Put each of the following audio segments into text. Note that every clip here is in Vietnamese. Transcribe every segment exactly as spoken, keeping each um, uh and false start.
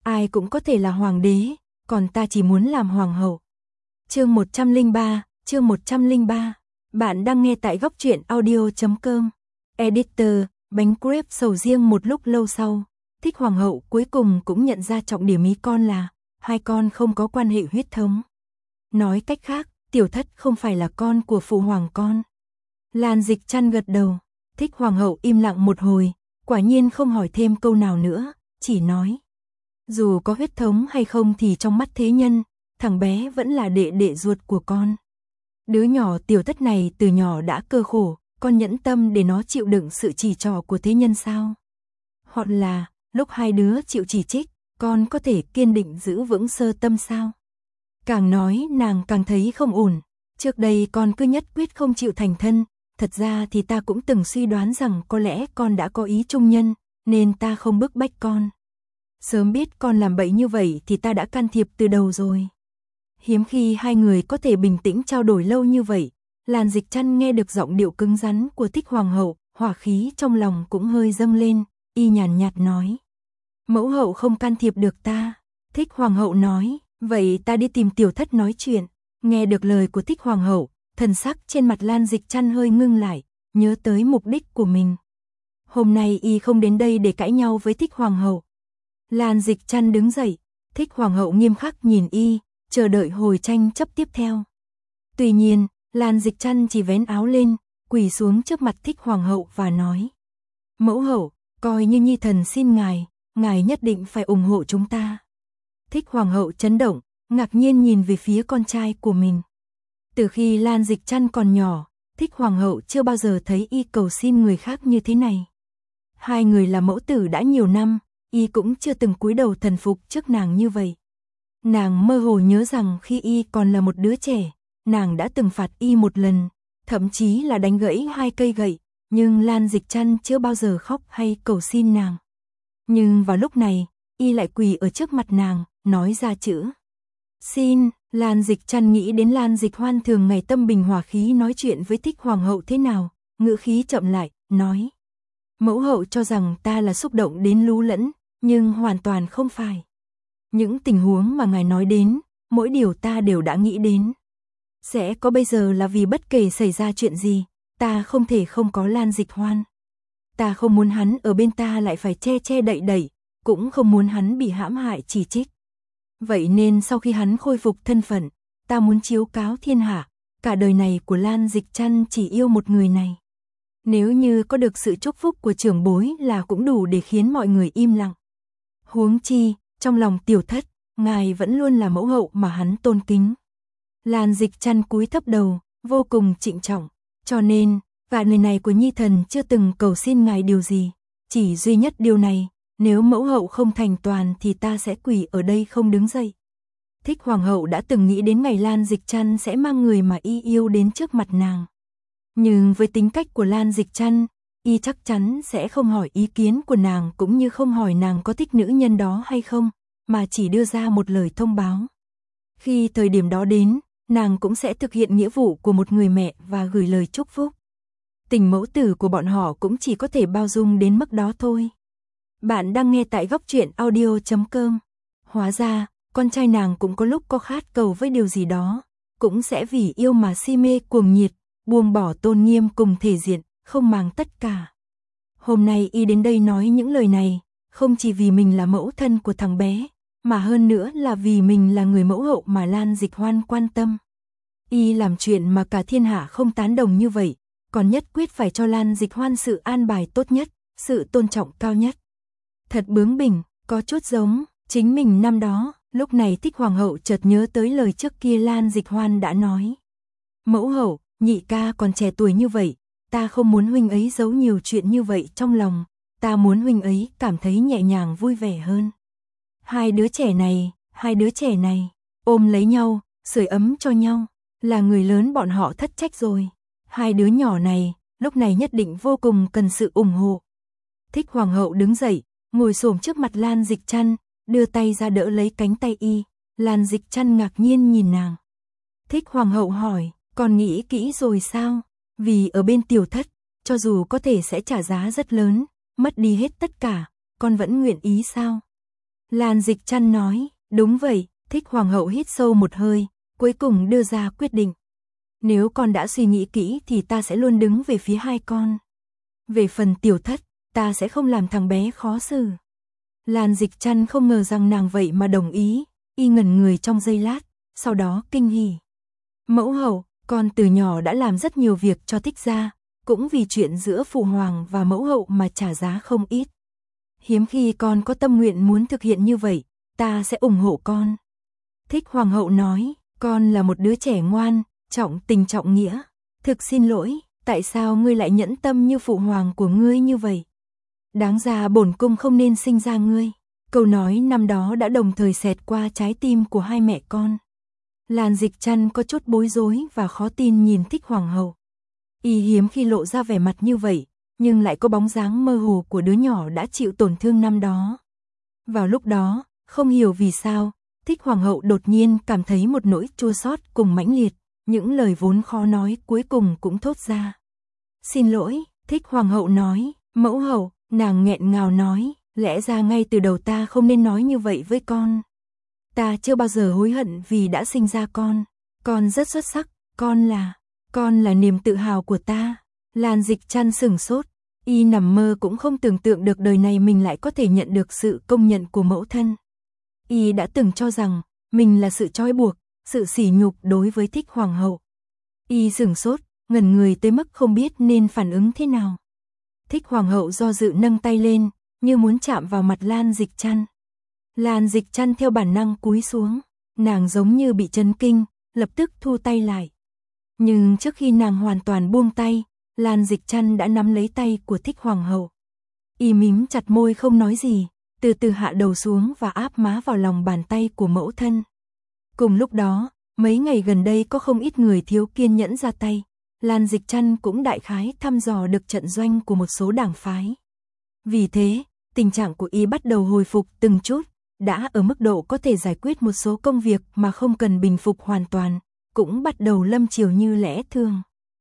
ai cũng có thể là hoàng đế, còn ta chỉ muốn làm hoàng hậu. Chương một trăm lẻ ba, chương một trăm lẻ ba. Bạn đang nghe tại góc truyện audio chấm com. Editor, bánh crepe sầu riêng. Một lúc lâu sau, Thích hoàng hậu cuối cùng cũng nhận ra trọng điểm ý con là hai con không có quan hệ huyết thống. Nói cách khác, Tiểu Thất không phải là con của phụ hoàng con. Lan Dịch Trăn gật đầu. Thích hoàng hậu im lặng một hồi, quả nhiên không hỏi thêm câu nào nữa, chỉ nói: dù có huyết thống hay không thì trong mắt thế nhân, thằng bé vẫn là đệ đệ ruột của con. Đứa nhỏ Tiểu Thất này từ nhỏ đã cơ khổ, con nhẫn tâm để nó chịu đựng sự chỉ trỏ của thế nhân sao? Hoặc là, lúc hai đứa chịu chỉ trích, con có thể kiên định giữ vững sơ tâm sao? Càng nói nàng càng thấy không ổn. Trước đây con cứ nhất quyết không chịu thành thân, thật ra thì ta cũng từng suy đoán rằng có lẽ con đã có ý trung nhân, nên ta không bức bách con. Sớm biết con làm bậy như vậy thì ta đã can thiệp từ đầu rồi. Hiếm khi hai người có thể bình tĩnh trao đổi lâu như vậy, Lan Dịch Trăn nghe được giọng điệu cứng rắn của Thích hoàng hậu, hỏa khí trong lòng cũng hơi dâng lên, y nhàn nhạt nói: mẫu hậu không can thiệp được ta. Thích hoàng hậu nói: vậy ta đi tìm Tiểu Thất nói chuyện. Nghe được lời của Thích hoàng hậu, thần sắc trên mặt Lan Dịch Trăn hơi ngưng lại, nhớ tới mục đích của mình. Hôm nay y không đến đây để cãi nhau với Thích hoàng hậu. Lan Dịch Trăn đứng dậy, Thích hoàng hậu nghiêm khắc nhìn y, chờ đợi hồi tranh chấp tiếp theo. Tuy nhiên, Lan Dịch Trăn chỉ vén áo lên, quỳ xuống trước mặt Thích hoàng hậu và nói: mẫu hậu, coi như nhi thần xin ngài, ngài nhất định phải ủng hộ chúng ta. Thích hoàng hậu chấn động, ngạc nhiên nhìn về phía con trai của mình. Từ khi Lan Dịch Trăn còn nhỏ, Thích hoàng hậu chưa bao giờ thấy y cầu xin người khác như thế này. Hai người là mẫu tử đã nhiều năm, y cũng chưa từng cúi đầu thần phục trước nàng như vậy. Nàng mơ hồ nhớ rằng khi y còn là một đứa trẻ, nàng đã từng phạt y một lần, thậm chí là đánh gãy hai cây gậy, nhưng Lan Dịch Trăn chưa bao giờ khóc hay cầu xin nàng. Nhưng vào lúc này, y lại quỳ ở trước mặt nàng, nói ra chữ xin. Lan Dịch Trăn nghĩ đến Lan Dịch Hoan thường ngày tâm bình hòa khí nói chuyện với Thích hoàng hậu thế nào, ngữ khí chậm lại, nói: mẫu hậu cho rằng ta là xúc động đến lú lẫn, nhưng hoàn toàn không phải. Những tình huống mà ngài nói đến, mỗi điều ta đều đã nghĩ đến. Sẽ có bây giờ là vì bất kể xảy ra chuyện gì, ta không thể không có Lan Dịch Hoan. Ta không muốn hắn ở bên ta lại phải che che đậy đậy, cũng không muốn hắn bị hãm hại chỉ trích. Vậy nên sau khi hắn khôi phục thân phận, ta muốn chiếu cáo thiên hạ, cả đời này của Lan Dịch Trăn chỉ yêu một người này. Nếu như có được sự chúc phúc của trưởng bối là cũng đủ để khiến mọi người im lặng. Huống chi, trong lòng Tiểu Thất, ngài vẫn luôn là mẫu hậu mà hắn tôn kính. Lan Dịch Trăn cúi thấp đầu, vô cùng trịnh trọng, cho nên, cả lời này của nhi thần chưa từng cầu xin ngài điều gì, chỉ duy nhất điều này, nếu mẫu hậu không thành toàn thì ta sẽ quỳ ở đây không đứng dậy. Thích hoàng hậu đã từng nghĩ đến ngày Lan Dịch Trăn sẽ mang người mà y yêu đến trước mặt nàng. Nhưng với tính cách của Lan Dịch Trăn, y chắc chắn sẽ không hỏi ý kiến của nàng cũng như không hỏi nàng có thích nữ nhân đó hay không, mà chỉ đưa ra một lời thông báo. Khi thời điểm đó đến, nàng cũng sẽ thực hiện nghĩa vụ của một người mẹ và gửi lời chúc phúc. Tình mẫu tử của bọn họ cũng chỉ có thể bao dung đến mức đó thôi. Bạn đang nghe tại góc truyện audio chấm com. Hóa ra, con trai nàng cũng có lúc có khát cầu với điều gì đó, cũng sẽ vì yêu mà si mê cuồng nhiệt, buông bỏ tôn nghiêm cùng thể diện, không màng tất cả. Hôm nay y đến đây nói những lời này, không chỉ vì mình là mẫu thân của thằng bé, mà hơn nữa là vì mình là người mẫu hậu mà Lan Dịch Hoan quan tâm. Y làm chuyện mà cả thiên hạ không tán đồng như vậy, còn nhất quyết phải cho Lan Dịch Hoan sự an bài tốt nhất, sự tôn trọng cao nhất. Thật bướng bỉnh, có chút giống chính mình năm đó. Lúc này Thích hoàng hậu chợt nhớ tới lời trước kia Lan Dịch Hoan đã nói: mẫu hậu, nhị ca còn trẻ tuổi như vậy, ta không muốn huynh ấy giấu nhiều chuyện như vậy trong lòng, ta muốn huynh ấy cảm thấy nhẹ nhàng vui vẻ hơn. Hai đứa trẻ này, hai đứa trẻ này, ôm lấy nhau, sưởi ấm cho nhau, là người lớn bọn họ thất trách rồi. Hai đứa nhỏ này, lúc này nhất định vô cùng cần sự ủng hộ. Thích hoàng hậu đứng dậy, ngồi xổm trước mặt Lan Dịch Trăn, đưa tay ra đỡ lấy cánh tay y. Lan Dịch Trăn ngạc nhiên nhìn nàng. Thích hoàng hậu hỏi: con nghĩ kỹ rồi sao? Vì ở bên Tiểu Thất, cho dù có thể sẽ trả giá rất lớn, mất đi hết tất cả, con vẫn nguyện ý sao? Lan Dịch Trăn nói, đúng vậy. Thích Hoàng hậu hít sâu một hơi, cuối cùng đưa ra quyết định. Nếu con đã suy nghĩ kỹ thì ta sẽ luôn đứng về phía hai con. Về phần Tiểu Thất, ta sẽ không làm thằng bé khó xử. Lan Dịch Trăn không ngờ rằng nàng vậy mà đồng ý, y ngẩn người trong giây lát, sau đó kinh hỉ. Mẫu hậu, con từ nhỏ đã làm rất nhiều việc cho Thích gia, cũng vì chuyện giữa phụ hoàng và mẫu hậu mà trả giá không ít. Hiếm khi con có tâm nguyện muốn thực hiện như vậy, ta sẽ ủng hộ con. Thích Hoàng hậu nói, con là một đứa trẻ ngoan, trọng tình trọng nghĩa. Thực xin lỗi, tại sao ngươi lại nhẫn tâm như phụ hoàng của ngươi như vậy? Đáng ra bổn cung không nên sinh ra ngươi. Câu nói năm đó đã đồng thời xẹt qua trái tim của hai mẹ con. Lan Dịch Trăn có chút bối rối và khó tin nhìn Thích Hoàng hậu. Y hiếm khi lộ ra vẻ mặt như vậy, nhưng lại có bóng dáng mơ hồ của đứa nhỏ đã chịu tổn thương năm đó. Vào lúc đó, không hiểu vì sao, Thích Hoàng hậu đột nhiên cảm thấy một nỗi chua xót cùng mãnh liệt, những lời vốn khó nói cuối cùng cũng thốt ra. Xin lỗi, Thích Hoàng hậu nói, mẫu hậu, nàng nghẹn ngào nói, lẽ ra ngay từ đầu ta không nên nói như vậy với con. Ta chưa bao giờ hối hận vì đã sinh ra con, con rất xuất sắc, con là, con là niềm tự hào của ta. Lan Dịch Trăn sửng sốt, y nằm mơ cũng không tưởng tượng được đời này mình lại có thể nhận được sự công nhận của mẫu thân. Y đã từng cho rằng, mình là sự trói buộc, sự sỉ nhục đối với Thích Hoàng hậu. Y sửng sốt, ngẩn người tới mức không biết nên phản ứng thế nào. Thích Hoàng hậu do dự nâng tay lên, như muốn chạm vào mặt Lan Dịch Trăn. Lan Dịch Trăn theo bản năng cúi xuống, nàng giống như bị chấn kinh, lập tức thu tay lại. Nhưng trước khi nàng hoàn toàn buông tay, Lan Dịch Trăn đã nắm lấy tay của Thích Hoàng hậu. Y mím chặt môi không nói gì, từ từ hạ đầu xuống và áp má vào lòng bàn tay của mẫu thân. Cùng lúc đó, mấy ngày gần đây có không ít người thiếu kiên nhẫn ra tay. Lan Dịch Trăn cũng đại khái thăm dò được trận doanh của một số đảng phái. Vì thế, tình trạng của y bắt đầu hồi phục từng chút, đã ở mức độ có thể giải quyết một số công việc mà không cần bình phục hoàn toàn, cũng bắt đầu lâm chiều như lẽ thường.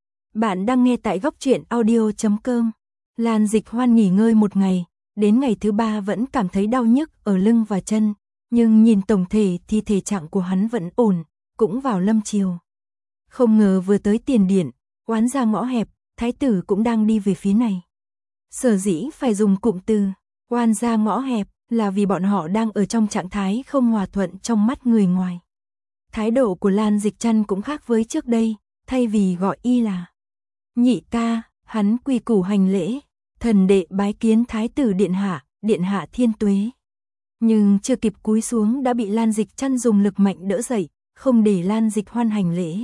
Bạn đang nghe tại góc truyện audio chấm com. Lan Dịch Hoan nghỉ ngơi một ngày, đến ngày thứ ba vẫn cảm thấy đau nhức ở lưng và chân, nhưng nhìn tổng thể thì thể trạng của hắn vẫn ổn, cũng vào lâm chiều. Không ngờ vừa tới tiền điện, oán ra ngõ hẹp, thái tử cũng đang đi về phía này. Sở dĩ phải dùng cụm từ oan ra ngõ hẹp là vì bọn họ đang ở trong trạng thái không hòa thuận trong mắt người ngoài. Thái độ của Lan Dịch Trăn cũng khác với trước đây, thay vì gọi y là nhị ca, hắn quy củ hành lễ, thần đệ bái kiến thái tử điện hạ, điện hạ thiên tuế. Nhưng chưa kịp cúi xuống đã bị Lan Dịch Trăn dùng lực mạnh đỡ dậy, không để Lan Dịch Hoan hành lễ.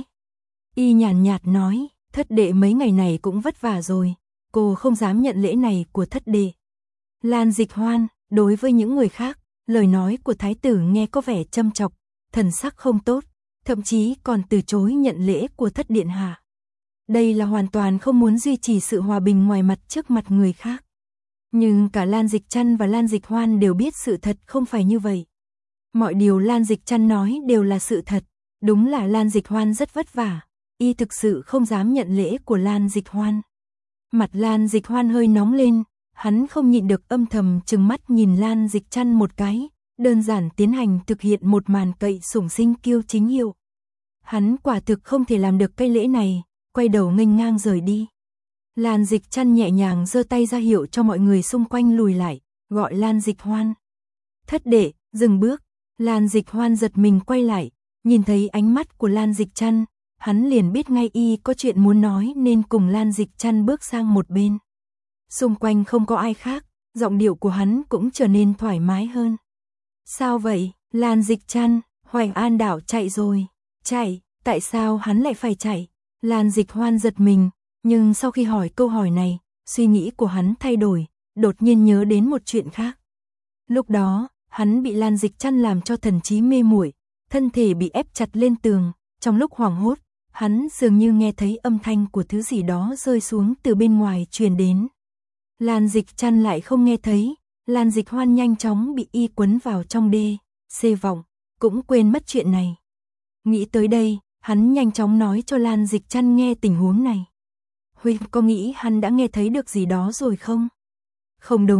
Y nhàn nhạt nói, thất đệ mấy ngày này cũng vất vả rồi, cô không dám nhận lễ này của thất đệ. Lan Dịch Hoan, đối với những người khác, lời nói của thái tử nghe có vẻ châm chọc, thần sắc không tốt, thậm chí còn từ chối nhận lễ của thất điện hạ. Đây là hoàn toàn không muốn duy trì sự hòa bình ngoài mặt trước mặt người khác. Nhưng cả Lan Dịch Trăn và Lan Dịch Hoan đều biết sự thật không phải như vậy. Mọi điều Lan Dịch Trăn nói đều là sự thật, đúng là Lan Dịch Hoan rất vất vả, y thực sự không dám nhận lễ của Lan Dịch Hoan. Mặt Lan Dịch Hoan hơi nóng lên, hắn không nhịn được âm thầm trừng mắt nhìn Lan Dịch Trăn một cái, đơn giản tiến hành thực hiện một màn cậy sủng sinh kiêu chính hiệu. Hắn quả thực không thể làm được cái lễ này, quay đầu nghênh ngang rời đi. Lan Dịch Trăn nhẹ nhàng giơ tay ra hiệu cho mọi người xung quanh lùi lại, gọi Lan Dịch Hoan. Thất đệ, dừng bước. Lan Dịch Hoan giật mình quay lại, nhìn thấy ánh mắt của Lan Dịch Trăn, hắn liền biết ngay y có chuyện muốn nói nên cùng Lan Dịch Trăn bước sang một bên. Xung quanh không có ai khác, giọng điệu của hắn cũng trở nên thoải mái hơn. Sao vậy, Lan Dịch Trăn, Hoành An đảo chạy rồi. Chạy, tại sao hắn lại phải chạy? Lan Dịch Hoan giật mình, nhưng sau khi hỏi câu hỏi này, suy nghĩ của hắn thay đổi, đột nhiên nhớ đến một chuyện khác. Lúc đó, hắn bị Lan Dịch Trăn làm cho thần trí mê muội, thân thể bị ép chặt lên tường, trong lúc hoảng hốt, hắn dường như nghe thấy âm thanh của thứ gì đó rơi xuống từ bên ngoài truyền đến. Lan Dịch Trăn lại không nghe thấy, Lan Dịch Hoan nhanh chóng bị y quấn vào trong đê, xê vọng, cũng quên mất chuyện này. Nghĩ tới đây, hắn nhanh chóng nói cho Lan Dịch Trăn nghe tình huống này. Huynh có nghĩ hắn đã nghe thấy được gì đó rồi không? Không đúng,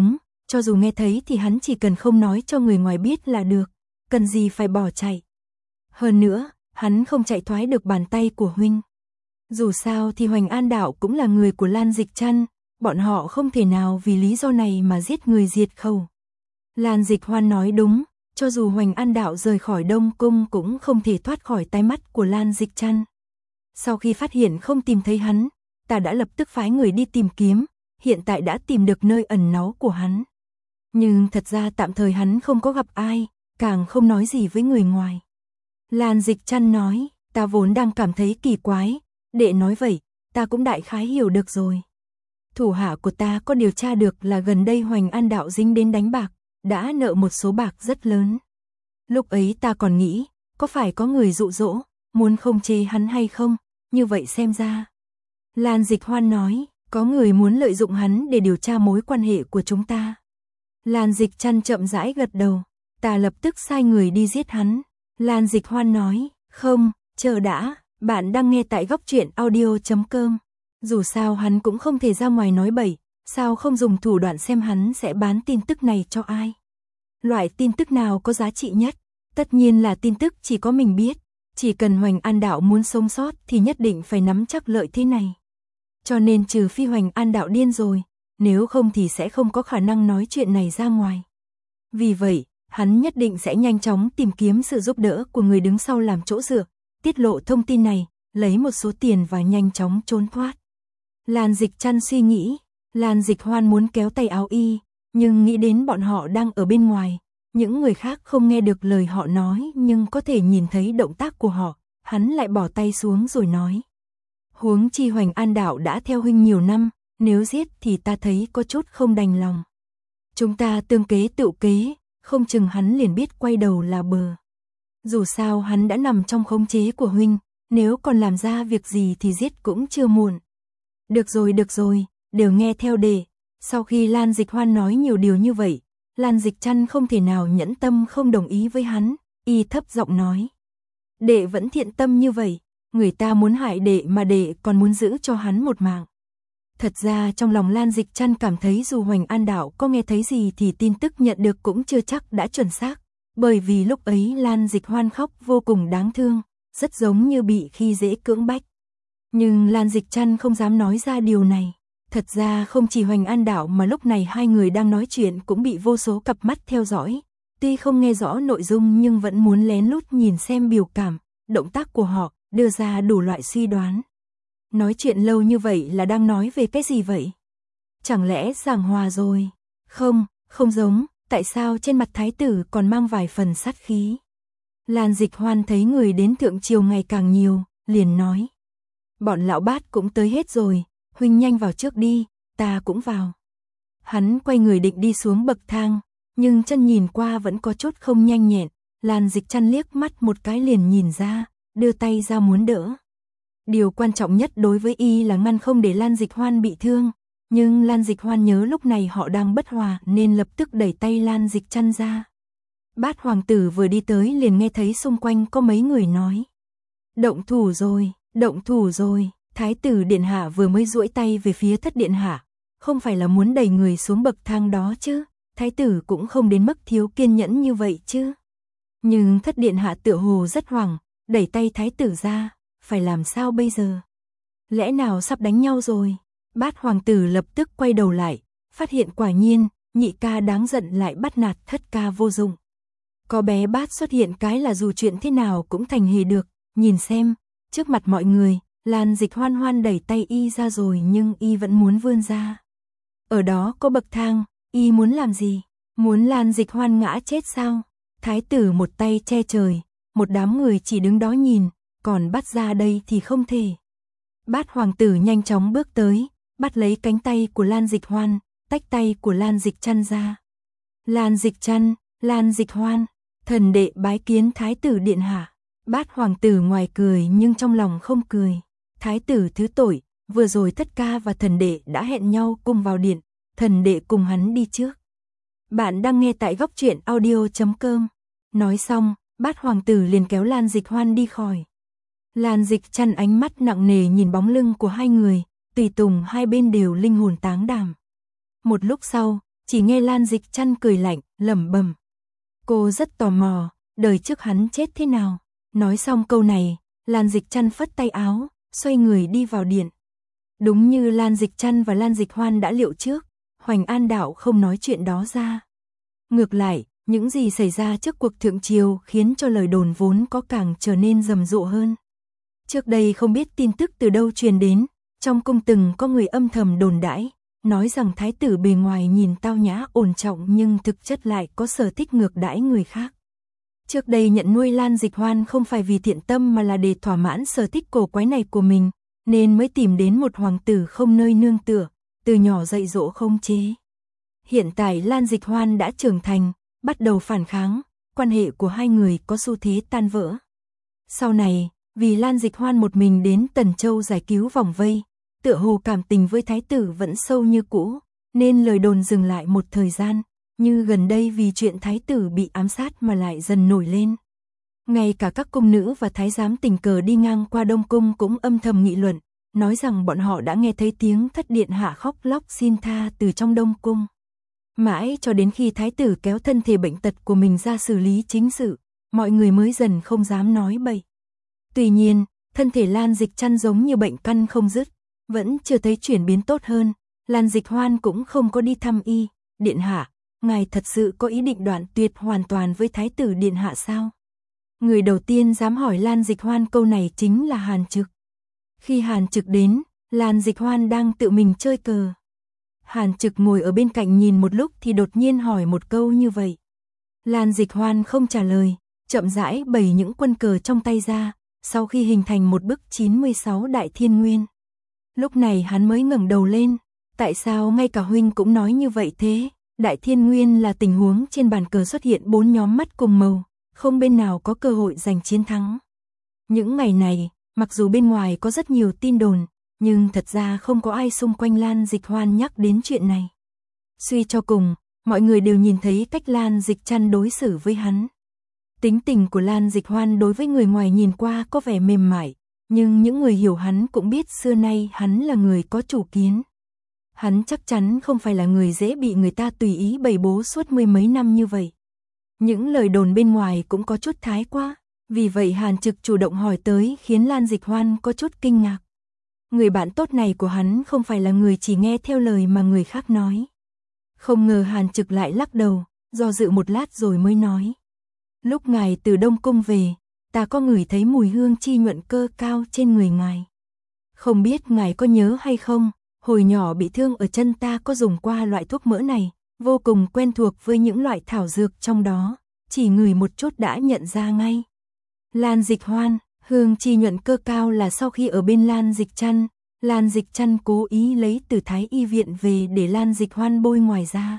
cho dù nghe thấy thì hắn chỉ cần không nói cho người ngoài biết là được, cần gì phải bỏ chạy. Hơn nữa, hắn không chạy thoái được bàn tay của huynh. Dù sao thì Hoành An Đạo cũng là người của Lan Dịch Trăn, bọn họ không thể nào vì lý do này mà giết người diệt khẩu. Lan Dịch Hoan nói đúng, cho dù Hoành An Đạo rời khỏi Đông Cung cũng không thể thoát khỏi tai mắt của Lan Dịch Trăn. Sau khi phát hiện không tìm thấy hắn, ta đã lập tức phái người đi tìm kiếm, hiện tại đã tìm được nơi ẩn náu của hắn. Nhưng thật ra tạm thời hắn không có gặp ai, càng không nói gì với người ngoài. Lan Dịch Trăn nói, ta vốn đang cảm thấy kỳ quái, đệ nói vậy, ta cũng đại khái hiểu được rồi. Thủ hạ của ta có điều tra được là gần đây Hoành An Đạo dính đến đánh bạc, đã nợ một số bạc rất lớn. Lúc ấy ta còn nghĩ, có phải có người dụ dỗ, muốn khống chế hắn hay không, như vậy xem ra. Lan Dịch Hoan nói, có người muốn lợi dụng hắn để điều tra mối quan hệ của chúng ta. Lan Dịch Trăn chậm rãi gật đầu, ta lập tức sai người đi giết hắn. Lan Dịch Hoan nói, không, chờ đã, bạn đang nghe tại góc truyện audio chấm com. Dù sao hắn cũng không thể ra ngoài nói bậy, sao không dùng thủ đoạn xem hắn sẽ bán tin tức này cho ai. Loại tin tức nào có giá trị nhất? Tất nhiên là tin tức chỉ có mình biết, chỉ cần Hoành An Đạo muốn sống sót thì nhất định phải nắm chắc lợi thế này. Cho nên trừ phi Hoành An Đạo điên rồi, nếu không thì sẽ không có khả năng nói chuyện này ra ngoài. Vì vậy, hắn nhất định sẽ nhanh chóng tìm kiếm sự giúp đỡ của người đứng sau làm chỗ dựa, tiết lộ thông tin này, lấy một số tiền và nhanh chóng trốn thoát. Lan Dịch Trăn suy nghĩ, Lan Dịch Hoan muốn kéo tay áo y, nhưng nghĩ đến bọn họ đang ở bên ngoài, những người khác không nghe được lời họ nói nhưng có thể nhìn thấy động tác của họ, hắn lại bỏ tay xuống rồi nói. Huống chi Hoành An Đạo đã theo huynh nhiều năm, nếu giết thì ta thấy có chút không đành lòng. Chúng ta tương kế tự kế, không chừng hắn liền biết quay đầu là bờ. Dù sao hắn đã nằm trong khống chế của huynh, nếu còn làm ra việc gì thì giết cũng chưa muộn. Được rồi được rồi, đều nghe theo đệ. Sau khi Lan Dịch Hoan nói nhiều điều như vậy, Lan Dịch Trăn không thể nào nhẫn tâm không đồng ý với hắn, y thấp giọng nói. Đệ vẫn thiện tâm như vậy, người ta muốn hại đệ mà đệ còn muốn giữ cho hắn một mạng. Thật ra trong lòng Lan Dịch Trăn cảm thấy dù Hoành An Đạo có nghe thấy gì thì tin tức nhận được cũng chưa chắc đã chuẩn xác, bởi vì lúc ấy Lan Dịch Hoan khóc vô cùng đáng thương, rất giống như bị khi dễ cưỡng bách. Nhưng Lan Dịch Trăn không dám nói ra điều này. Thật ra không chỉ Hoành An Đạo mà lúc này hai người đang nói chuyện cũng bị vô số cặp mắt theo dõi. Tuy không nghe rõ nội dung nhưng vẫn muốn lén lút nhìn xem biểu cảm, động tác của họ, đưa ra đủ loại suy đoán. Nói chuyện lâu như vậy là đang nói về cái gì vậy? Chẳng lẽ giảng hòa rồi? Không, không giống, tại sao trên mặt thái tử còn mang vài phần sát khí? Lan Dịch Hoan thấy người đến thượng triều ngày càng nhiều, liền nói. Bọn lão bát cũng tới hết rồi, huynh nhanh vào trước đi, ta cũng vào. Hắn quay người định đi xuống bậc thang, nhưng chân nhìn qua vẫn có chút không nhanh nhẹn, Lan Dịch Trăn liếc mắt một cái liền nhìn ra, đưa tay ra muốn đỡ. Điều quan trọng nhất đối với y là ngăn không để Lan Dịch Hoan bị thương, nhưng Lan Dịch Hoan nhớ lúc này họ đang bất hòa nên lập tức đẩy tay Lan Dịch Trăn ra. Bát hoàng tử vừa đi tới liền nghe thấy xung quanh có mấy người nói. Động thủ rồi, động thủ rồi, thái tử điện hạ vừa mới duỗi tay về phía thất điện hạ, không phải là muốn đẩy người xuống bậc thang đó chứ, thái tử cũng không đến mức thiếu kiên nhẫn như vậy chứ. Nhưng thất điện hạ tựa hồ rất hoảng, đẩy tay thái tử ra, phải làm sao bây giờ? Lẽ nào sắp đánh nhau rồi? Bát hoàng tử lập tức quay đầu lại, phát hiện quả nhiên, nhị ca đáng giận lại bắt nạt thất ca vô dụng. Có bé bát xuất hiện cái là dù chuyện thế nào cũng thành hề được, nhìn xem, trước mặt mọi người, Lan Dịch Hoan hoan đẩy tay y ra rồi nhưng y vẫn muốn vươn ra. Ở đó có bậc thang, y muốn làm gì? Muốn Lan Dịch Hoan ngã chết sao? Thái tử một tay che trời, một đám người chỉ đứng đó nhìn, còn bắt ra đây thì không thể. Bát hoàng tử nhanh chóng bước tới, bắt lấy cánh tay của Lan Dịch Hoan, tách tay của Lan Dịch Trăn ra. Lan Dịch Trăn, Lan Dịch Hoan, thần đệ bái kiến thái tử điện hạ. Bát hoàng tử ngoài cười nhưng trong lòng không cười. Thái tử thứ tội, vừa rồi thất ca và thần đệ đã hẹn nhau cùng vào điện, thần đệ cùng hắn đi trước. Bạn đang nghe tại góc truyện audio chấm com. Nói xong, bát hoàng tử liền kéo Lan Dịch Hoan đi khỏi. Lan Dịch Trăn ánh mắt nặng nề nhìn bóng lưng của hai người, tùy tùng hai bên đều linh hồn táng đảm. Một lúc sau, chỉ nghe Lan Dịch Trăn cười lạnh, lẩm bẩm. Cô rất tò mò, đời trước hắn chết thế nào. Nói xong câu này, Lan Dịch Trăn phất tay áo, xoay người đi vào điện. Đúng như Lan Dịch Trăn và Lan Dịch Hoan đã liệu trước, Hoành An Đạo không nói chuyện đó ra. Ngược lại, những gì xảy ra trước cuộc thượng triều khiến cho lời đồn vốn có càng trở nên rầm rộ hơn. Trước đây không biết tin tức từ đâu truyền đến, trong cung từng có người âm thầm đồn đãi, nói rằng thái tử bề ngoài nhìn tao nhã ổn trọng nhưng thực chất lại có sở thích ngược đãi người khác. Trước đây nhận nuôi Lan Dịch Hoan không phải vì thiện tâm mà là để thỏa mãn sở thích cổ quái này của mình, nên mới tìm đến một hoàng tử không nơi nương tựa, từ nhỏ dạy dỗ không chế. Hiện tại Lan Dịch Hoan đã trưởng thành, bắt đầu phản kháng, quan hệ của hai người có xu thế tan vỡ. Sau này, vì Lan Dịch Hoan một mình đến Tần Châu giải cứu vòng vây, tựa hồ cảm tình với thái tử vẫn sâu như cũ, nên lời đồn dừng lại một thời gian, như gần đây vì chuyện thái tử bị ám sát mà lại dần nổi lên. Ngay cả các cung nữ và thái giám tình cờ đi ngang qua Đông Cung cũng âm thầm nghị luận, nói rằng bọn họ đã nghe thấy tiếng thất điện hạ khóc lóc xin tha từ trong Đông Cung. Mãi cho đến khi thái tử kéo thân thể bệnh tật của mình ra xử lý chính sự, mọi người mới dần không dám nói bậy. Tuy nhiên, thân thể Lan Dịch Trăn giống như bệnh căn không dứt, vẫn chưa thấy chuyển biến tốt hơn. Lan Dịch Hoan cũng không có đi thăm y. Điện hạ, ngài thật sự có ý định đoạn tuyệt hoàn toàn với thái tử điện hạ sao? Người đầu tiên dám hỏi Lan Dịch Hoan câu này chính là Hàn Trực. Khi Hàn Trực đến, Lan Dịch Hoan đang tự mình chơi cờ. Hàn Trực ngồi ở bên cạnh nhìn một lúc thì đột nhiên hỏi một câu như vậy. Lan Dịch Hoan không trả lời, chậm rãi bày những quân cờ trong tay ra, sau khi hình thành một bức chín mươi sáu đại thiên nguyên. Lúc này hắn mới ngẩng đầu lên, tại sao ngay cả huynh cũng nói như vậy thế? Đại thiên nguyên là tình huống trên bàn cờ xuất hiện bốn nhóm mắt cùng màu, không bên nào có cơ hội giành chiến thắng. Những ngày này, mặc dù bên ngoài có rất nhiều tin đồn, nhưng thật ra không có ai xung quanh Lan Dịch Hoan nhắc đến chuyện này. Suy cho cùng, mọi người đều nhìn thấy cách Lan Dịch Trăn đối xử với hắn. Tính tình của Lan Dịch Hoan đối với người ngoài nhìn qua có vẻ mềm mại, nhưng những người hiểu hắn cũng biết xưa nay hắn là người có chủ kiến. Hắn chắc chắn không phải là người dễ bị người ta tùy ý bày bố suốt mười mấy năm như vậy. Những lời đồn bên ngoài cũng có chút thái quá, vì vậy Hàn Trực chủ động hỏi tới khiến Lan Dịch Hoan có chút kinh ngạc. Người bạn tốt này của hắn không phải là người chỉ nghe theo lời mà người khác nói. Không ngờ Hàn Trực lại lắc đầu, do dự một lát rồi mới nói. Lúc ngài từ Đông Cung về, ta có ngửi thấy mùi hương chi nhuận cơ cao trên người ngài. Không biết ngài có nhớ hay không, hồi nhỏ bị thương ở chân ta có dùng qua loại thuốc mỡ này, vô cùng quen thuộc với những loại thảo dược trong đó, chỉ ngửi một chút đã nhận ra ngay. Lan Dịch Hoan, hương chi nhuận cơ cao là sau khi ở bên Lan Dịch Trăn, Lan Dịch Trăn cố ý lấy từ Thái Y viện về để Lan Dịch Hoan bôi ngoài da.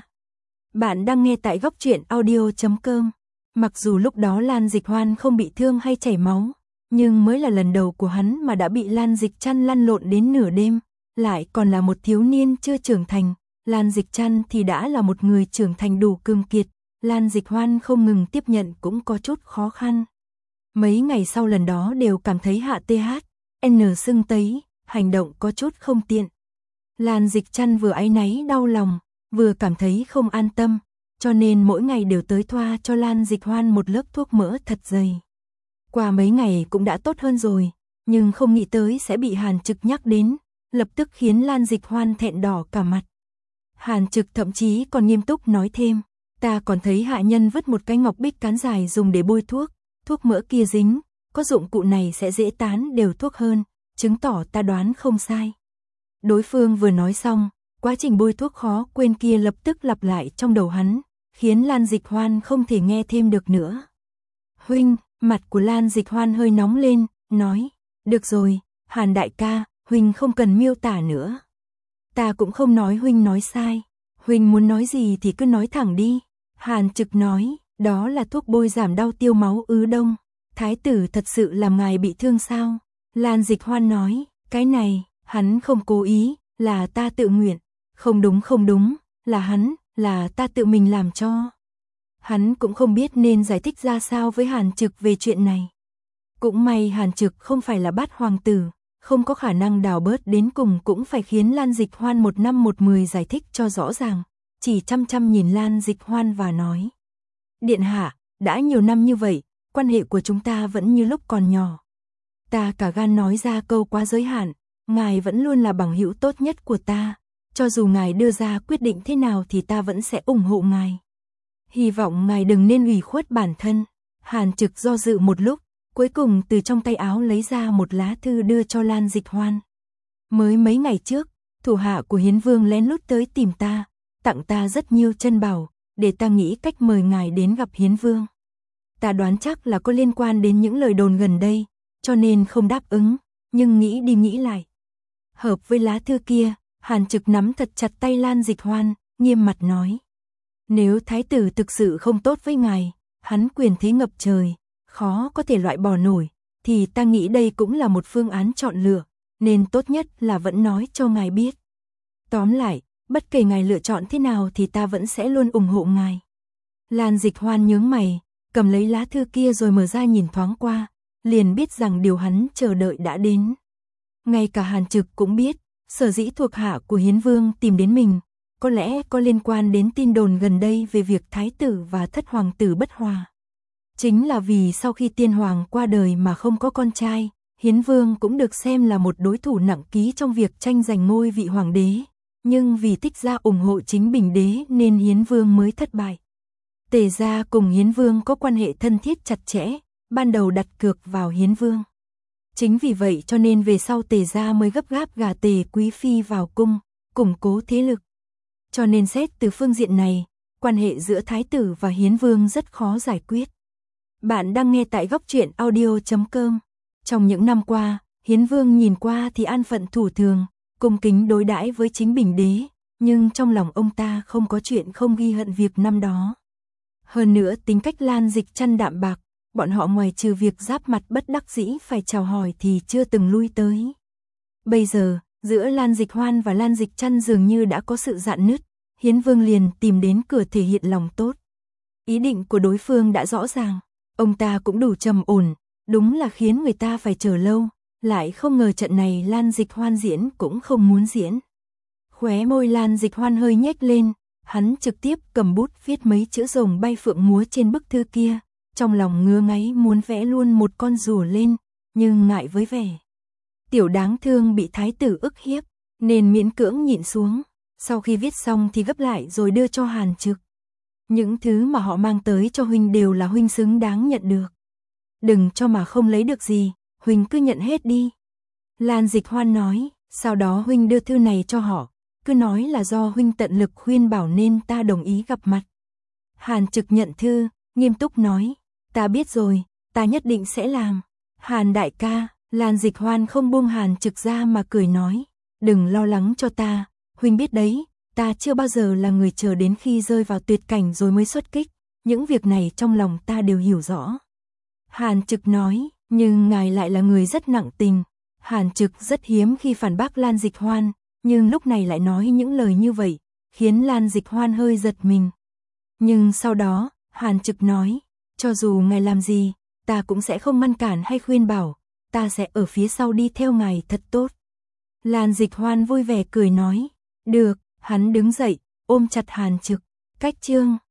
Bạn đang nghe tại góc truyện audio chấm com. Mặc dù lúc đó Lan Dịch Hoan không bị thương hay chảy máu, nhưng mới là lần đầu của hắn mà đã bị Lan Dịch Trăn lăn lộn đến nửa đêm, lại còn là một thiếu niên chưa trưởng thành. Lan Dịch Trăn thì đã là một người trưởng thành đủ cương kiệt, Lan Dịch Hoan không ngừng tiếp nhận cũng có chút khó khăn. Mấy ngày sau lần đó đều cảm thấy hạ tê hát, N sưng tấy, hành động có chút không tiện. Lan Dịch Trăn vừa áy náy đau lòng, vừa cảm thấy không an tâm, cho nên mỗi ngày đều tới thoa cho Lan Dịch Hoan một lớp thuốc mỡ thật dày. Qua mấy ngày cũng đã tốt hơn rồi, nhưng không nghĩ tới sẽ bị Hàn Trực nhắc đến, lập tức khiến Lan Dịch Hoan thẹn đỏ cả mặt. Hàn Trực thậm chí còn nghiêm túc nói thêm, ta còn thấy hạ nhân vứt một cái ngọc bích cán dài dùng để bôi thuốc, thuốc mỡ kia dính, có dụng cụ này sẽ dễ tán đều thuốc hơn, chứng tỏ ta đoán không sai. Đối phương vừa nói xong, quá trình bôi thuốc khó quên kia lập tức lặp lại trong đầu hắn, khiến Lan Dịch Hoan không thể nghe thêm được nữa. Huynh, mặt của Lan Dịch Hoan hơi nóng lên, nói, được rồi, Hàn đại ca, huynh không cần miêu tả nữa. Ta cũng không nói huynh nói sai, huynh muốn nói gì thì cứ nói thẳng đi. Hàn Trực nói, đó là thuốc bôi giảm đau tiêu máu ứ đông. Thái tử thật sự làm ngài bị thương sao? Lan Dịch Hoan nói, cái này, hắn không cố ý, là ta tự nguyện. Không đúng không đúng, là hắn, là ta tự mình làm cho. Hắn cũng không biết nên giải thích ra sao với Hàn Trực về chuyện này. Cũng may Hàn Trực không phải là bát hoàng tử, không có khả năng đào bớt đến cùng cũng phải khiến Lan Dịch Hoan một năm một mười giải thích cho rõ ràng. chỉ chăm chăm nhìn Lan Dịch Hoan và nói. Điện hạ, đã nhiều năm như vậy, quan hệ của chúng ta vẫn như lúc còn nhỏ. Ta cả gan nói ra câu quá giới hạn, ngài vẫn luôn là bằng hữu tốt nhất của ta, cho dù ngài đưa ra quyết định thế nào thì ta vẫn sẽ ủng hộ ngài. Hy vọng ngài đừng nên ủy khuất bản thân. Hàn Trực do dự một lúc, cuối cùng từ trong tay áo lấy ra một lá thư đưa cho Lan Dịch Hoan. Mới mấy ngày trước, thủ hạ của Hiến Vương lén lút tới tìm ta, tặng ta rất nhiều chân bảo, để ta nghĩ cách mời ngài đến gặp Hiến Vương. Ta đoán chắc là có liên quan đến những lời đồn gần đây, cho nên không đáp ứng, nhưng nghĩ đi nghĩ lại. Hợp với lá thư kia, Hàn Trực nắm thật chặt tay Lan Dịch Hoan, nghiêm mặt nói. Nếu thái tử thực sự không tốt với ngài, hắn quyền thế ngập trời, khó có thể loại bỏ nổi, thì ta nghĩ đây cũng là một phương án chọn lựa, nên tốt nhất là vẫn nói cho ngài biết. Tóm lại, bất kể ngài lựa chọn thế nào thì ta vẫn sẽ luôn ủng hộ ngài. Lan Dịch Hoan nhướng mày, cầm lấy lá thư kia rồi mở ra nhìn thoáng qua, liền biết rằng điều hắn chờ đợi đã đến. Ngay cả Hàn Trực cũng biết, sở dĩ thuộc hạ của Hiến Vương tìm đến mình, có lẽ có liên quan đến tin đồn gần đây về việc thái tử và thất hoàng tử bất hòa. Chính là vì sau khi tiên hoàng qua đời mà không có con trai, Hiến Vương cũng được xem là một đối thủ nặng ký trong việc tranh giành ngôi vị hoàng đế, nhưng vì Tích gia ủng hộ chính Bình đế nên Hiến Vương mới thất bại. Tề gia cùng Hiến Vương có quan hệ thân thiết chặt chẽ, ban đầu đặt cược vào Hiến Vương. Chính vì vậy cho nên về sau Tề gia mới gấp gáp gả Tề quý phi vào cung, củng cố thế lực. Cho nên xét từ phương diện này, quan hệ giữa thái tử và Hiến Vương rất khó giải quyết. Bạn đang nghe tại góc truyện audio chấm com. Trong những năm qua, Hiến Vương nhìn qua thì an phận thủ thường, cung kính đối đãi với chính Bình đế, nhưng trong lòng ông ta không có chuyện không ghi hận việc năm đó. Hơn nữa tính cách Lan Dịch Trăn đạm bạc, bọn họ ngoài trừ việc giáp mặt bất đắc dĩ phải chào hỏi thì chưa từng lui tới. Bây giờ, giữa Lan Dịch Hoan và Lan Dịch Trăn dường như đã có sự rạn nứt, Hiến Vương liền tìm đến cửa thể hiện lòng tốt. Ý định của đối phương đã rõ ràng, ông ta cũng đủ trầm ổn, đúng là khiến người ta phải chờ lâu, lại không ngờ trận này Lan Dịch Hoan diễn cũng không muốn diễn. Khóe môi Lan Dịch Hoan hơi nhếch lên, hắn trực tiếp cầm bút viết mấy chữ rồng bay phượng múa trên bức thư kia, trong lòng ngứa ngáy muốn vẽ luôn một con rùa lên, nhưng ngại với vẻ tiểu đáng thương bị thái tử ức hiếp, nên miễn cưỡng nhịn xuống, sau khi viết xong thì gấp lại rồi đưa cho Hàn Trực. Những thứ mà họ mang tới cho huynh đều là huynh xứng đáng nhận được. Đừng cho mà không lấy được gì, huynh cứ nhận hết đi. Lan Dịch Hoan nói, sau đó huynh đưa thư này cho họ, cứ nói là do huynh tận lực khuyên bảo nên ta đồng ý gặp mặt. Hàn Trực nhận thư, nghiêm túc nói, ta biết rồi, ta nhất định sẽ làm. Hàn đại ca, Lan Dịch Hoan không buông Hàn Trực ra mà cười nói, đừng lo lắng cho ta, huynh biết đấy, ta chưa bao giờ là người chờ đến khi rơi vào tuyệt cảnh rồi mới xuất kích, những việc này trong lòng ta đều hiểu rõ. Hàn Trực nói, nhưng ngài lại là người rất nặng tình. Hàn Trực rất hiếm khi phản bác Lan Dịch Hoan, nhưng lúc này lại nói những lời như vậy, khiến Lan Dịch Hoan hơi giật mình. Nhưng sau đó, Hàn Trực nói, cho dù ngài làm gì, ta cũng sẽ không ngăn cản hay khuyên bảo, ta sẽ ở phía sau đi theo ngài thật tốt. Lan Dịch Hoan vui vẻ cười nói, được, hắn đứng dậy, ôm chặt Hàn Trực, cách chương.